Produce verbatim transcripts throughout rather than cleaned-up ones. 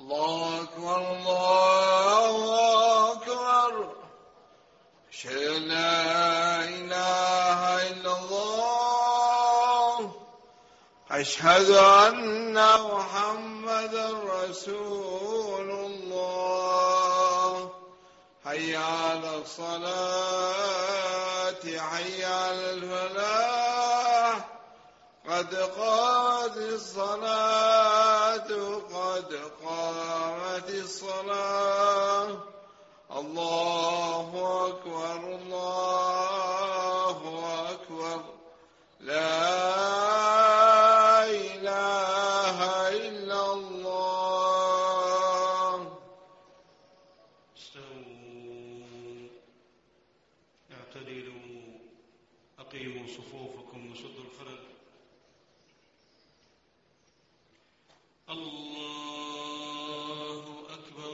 الله أكبر الله أكبر أشهد أن لا إله إلا الله أشهد أن محمدا رسول الله حي على الصلاة حي على الفلاح قد قامت الصلاة قد قامت الصلاة الله أكبر الله أكبر لا إله إلا الله. استووا اعتدلوا أقيموا صفوفكم وسدوا الخلل. الله أكبر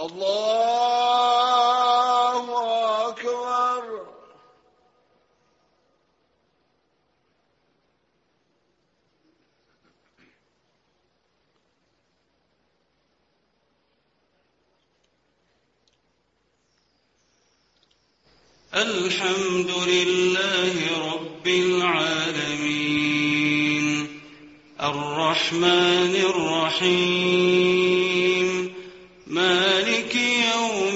الله أكبر. الحمد لله رب العالمين الرحمن الرحيم مالك يوم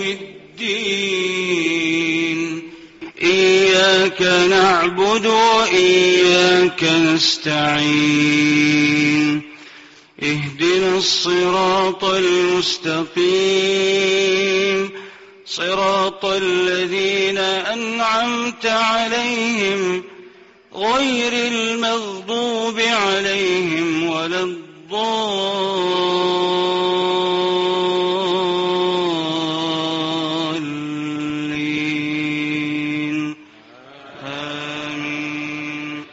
الدين إياك نعبد وإياك نستعين اهدنا الصراط المستقيم صراط الذين أنعمت عليهم غير المغضوب عليهم ولا الضالين آمين.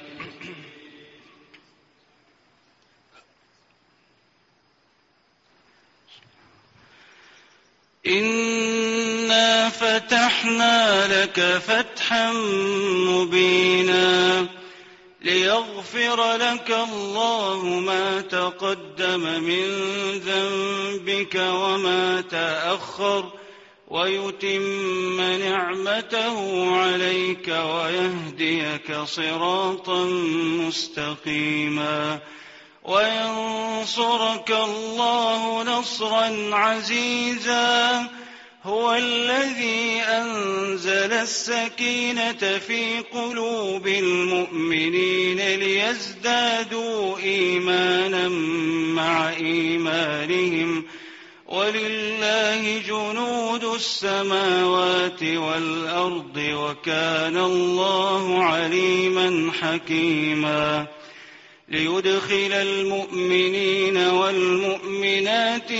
إنا فتحنا لك فتحا مبينا ليغفر لك الله ما تقدم من ذنبك وما تأخر ويتم نعمته عليك ويهديك صراطا مستقيما وينصرك الله نصرا عزيزا هو الذي أنزل السكينة في قلوب المؤمنين ليزدادوا إيمانا مع إيمانهم ولله جنود السماوات والأرض وكان الله عليما حكيما ليدخل المؤمنين والمؤمنات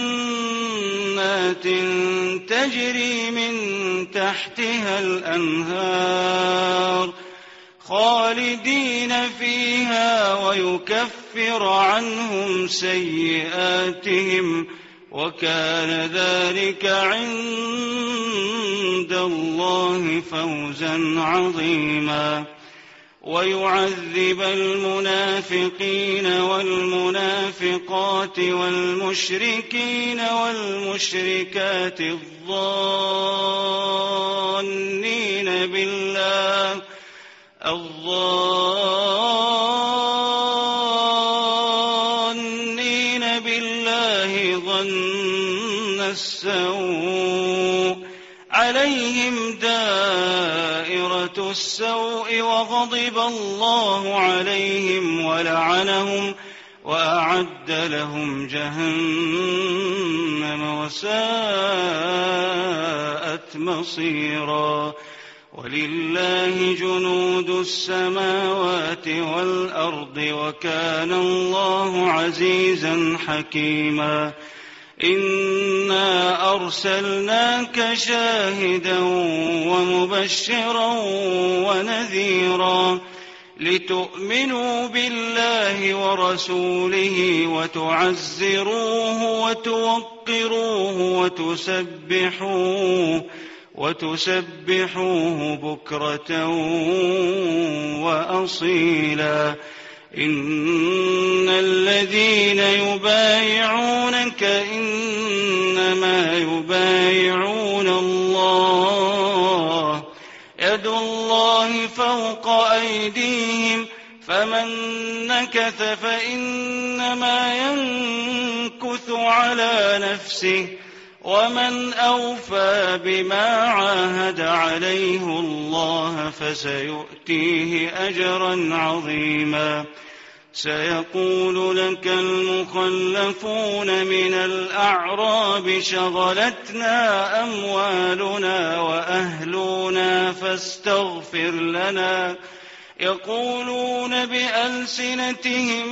جنات تجري من تحتها الأنهار خالدين فيها ويكفر عنهم سيئاتهم وكان ذلك عند الله فوزا عظيما ويعذب المنافقين والمنافقات والمشركين والمشركات الظانين بالله الظانين بالله ظن السوء عليهم دائرة السوء وغضب الله عليهم ولعنهم وأعد لهم جهنم وساءت مصيرا ولله جنود السماوات والأرض وكان الله عزيزا حكيما إنا أرسلناك شاهدا ومبشرا ونذيرا لتؤمنوا بالله ورسوله وتعزروه وتوقروه وتسبحوه وتسبحوه بكرة وأصيلا إن الذين يبايعونك إنما يبايعون الله يد الله فوق أيديهم فمن نكث فإنما ينكث على نفسه ومن أوفى بما عاهد عليه الله فسيؤتيه أجرا عظيما سيقول لك المخلفون من الأعراب شغلتنا أموالنا وأهلنا فاستغفر لنا يقولون بألسنتهم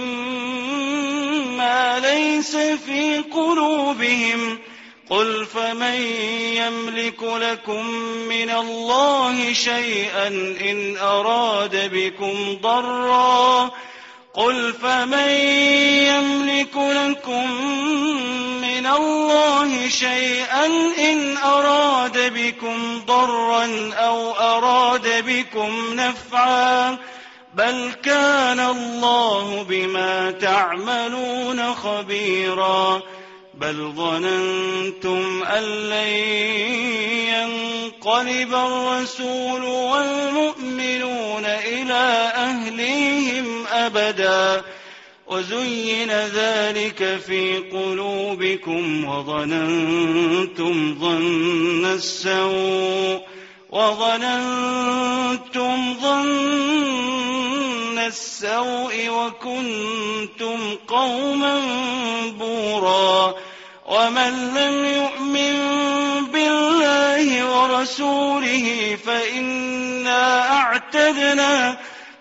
ما ليس في قلوبهم قل فمن يملك لكم من الله شيئا إن أراد بكم ضرا قل فمن يملك لكم من الله شيئا إن أراد بكم ضرا أو أراد بكم نفعا بل كان الله بما تعملون خبيرا بل ظننتم أن لن ينقلب الرسول والمؤمنون إلى أهليهم أبدا وزين ذلك في قلوبكم وظننتم ظن السوء وظننتم ظن السوء وكنتم قوما بورا ومن لم يؤمن بالله ورسوله فإنا أعتدنا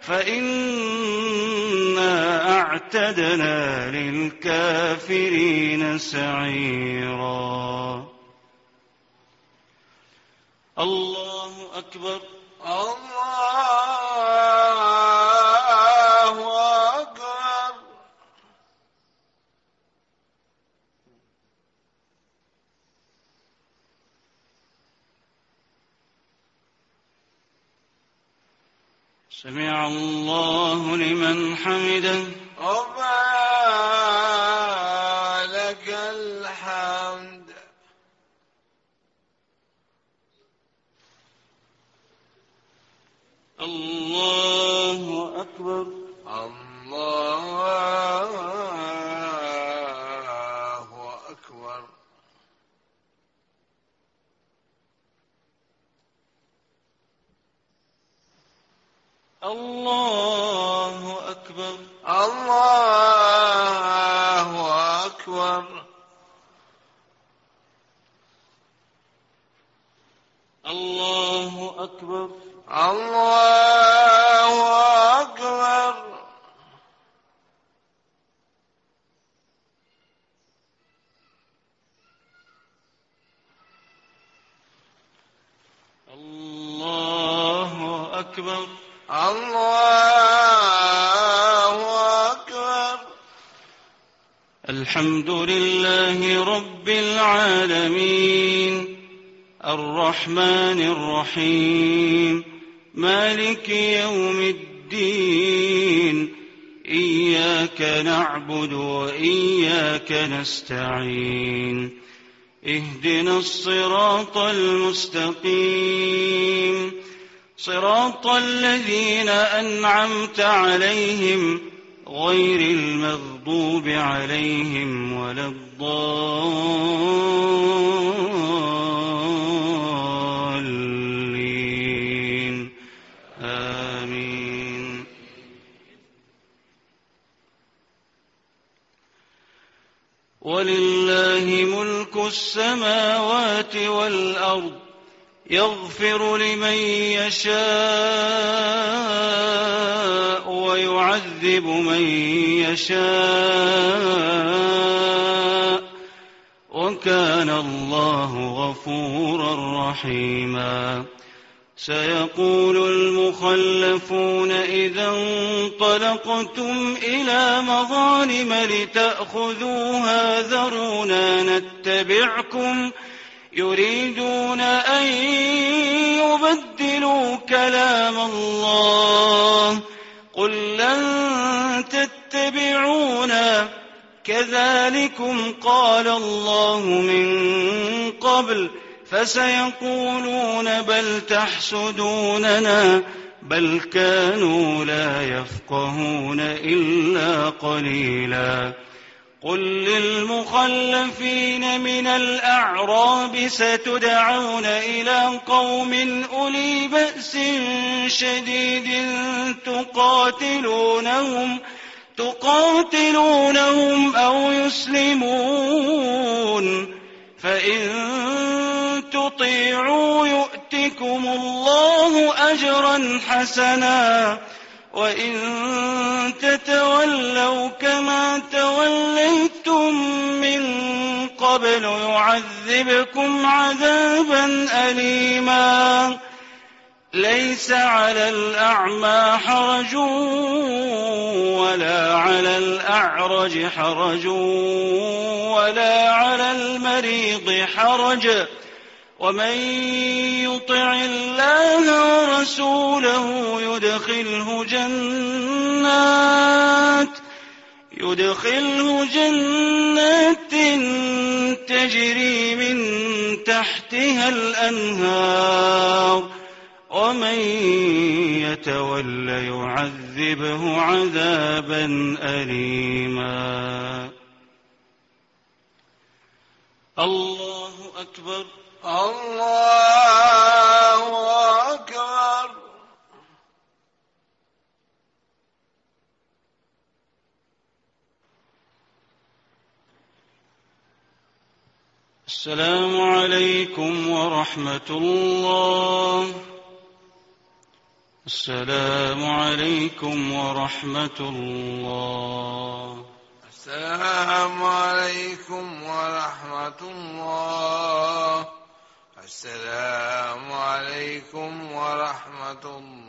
فإنا أعتدنا للكافرين سعيرا الله أكبر الله أكبر سمع الله لمن حمده ربنا لك الحمد الله أكبر الله أكبر الله أكبر الله أكبر الله أكبر الله أكبر الله أكبر الله أكبر الحمد لله رب العالمين الرحمن الرحيم مالك يوم الدين إياك نعبد وإياك نستعين اهدنا الصراط المستقيم صراط الذين أنعمت عليهم غير المغضوب عليهم ولا الضالين آمين ولله ملك السماوات والأرض يغفر لمن يشاء ويعذب من يشاء وكان الله غفورا رحيما سيقول المخلفون إذا انطلقتم إلى مظالم لتأخذوها ذرونا نتبعكم يريدون أن يبدلوا كلام الله قل لن تتبعونا كذلكم قال الله من قبل فسيقولون بل تحسدوننا بل كانوا لا يفقهون إلا قليلا قل للمخلفين من الأعراب ستدعون إلى قوم أولي بأس شديد تقاتلونهم تقاتلونهم أو يسلمون فإن تطيعوا يؤتكم الله أجرا حسنا وإن تتولوا كما توليتم من قبل يعذبكم عذابا أليما ليس على الأعمى حرج ولا على الأعرج حرج ولا على المريض حرج ومن يطع الله ورسوله يدخله جنات يدخله جنات تجري من تحتها الأنهار ومن يتول يعذبه عذابا أليما الله أكبر الله أكبر. السلام عليكم ورحمة الله. السلام عليكم ورحمة الله. السلام عليكم ورحمة الله. السلام عليكم ورحمة الله.